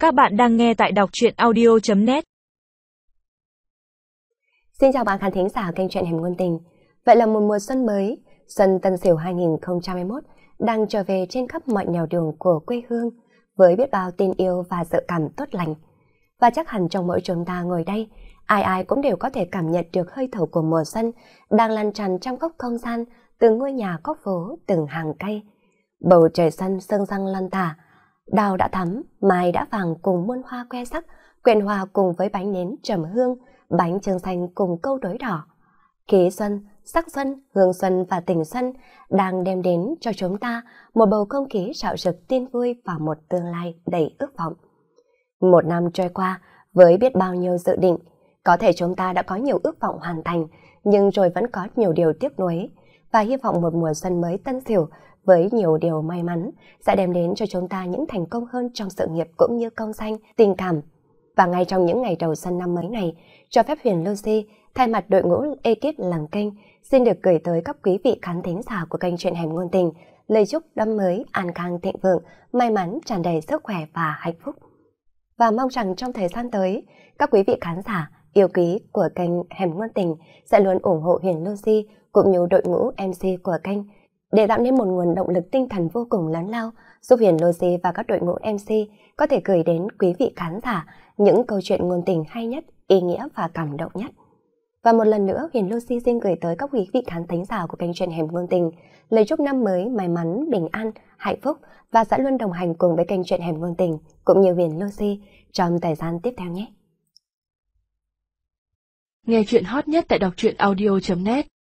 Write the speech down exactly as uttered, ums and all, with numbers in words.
Các bạn đang nghe tại đọc truyện audio chấm net. Xin chào bạn khán thính giả kênh truyện Hẻm Ngôn Tình. Vậy là một mùa xuân mới, xuân Tân Sửu hai nghìn không trăm hai mươi mốt đang trở về trên khắp mọi nẻo đường của quê hương với biết bao tin yêu và dự cảm tốt lành. Và chắc hẳn trong mỗi chúng ta ngồi đây, ai ai cũng đều có thể cảm nhận được hơi thở của mùa xuân đang lan tràn trong góc không gian, từ ngôi nhà góc phố, từng hàng cây. Bầu trời xuân sương răng lăn tả, đào đã thắm, mai đã vàng cùng muôn hoa que sắc, quyện hòa cùng với bánh nến trầm hương, bánh trưng xanh cùng câu đối đỏ. Khí xuân, sắc xuân, hương xuân và tình xuân đang đem đến cho chúng ta một bầu không khí rạo rực tin vui và một tương lai đầy ước vọng. Một năm trôi qua, với biết bao nhiêu dự định, có thể chúng ta đã có nhiều ước vọng hoàn thành, nhưng rồi vẫn có nhiều điều tiếc nuối, và hy vọng một mùa xuân mới Tân Sửu với nhiều điều may mắn sẽ đem đến cho chúng ta những thành công hơn trong sự nghiệp cũng như công danh, tình cảm. Và ngay trong những ngày đầu xuân năm mới này, cho phép Huyền Lucy thay mặt đội ngũ ekip làm kênh xin được gửi tới các quý vị khán thính giả của kênh truyện Hẻm Ngôn Tình lời chúc năm mới an khang thịnh vượng, may mắn, tràn đầy sức khỏe và hạnh phúc. Và mong rằng trong thời gian tới, các quý vị khán giả yêu quý của kênh Hẻm Ngôn Tình sẽ luôn ủng hộ Huyền Lucy cũng như đội ngũ em xê của kênh để tạo nên một nguồn động lực tinh thần vô cùng lớn lao, giúp Huyền Lucy và các đội ngũ em xê có thể gửi đến quý vị khán giả những câu chuyện ngôn tình hay nhất, ý nghĩa và cảm động nhất. Và một lần nữa, Huyền Lucy xin gửi tới các quý vị khán thính giả của kênh truyện Hẻm Ngôn Tình lời chúc năm mới may mắn, bình an, hạnh phúc và sẽ luôn đồng hành cùng với kênh truyện Hẻm Ngôn Tình cũng như Huyền Lucy trong thời gian tiếp theo nhé. Nghe truyện hot nhất tại đọc truyện audio chấm net.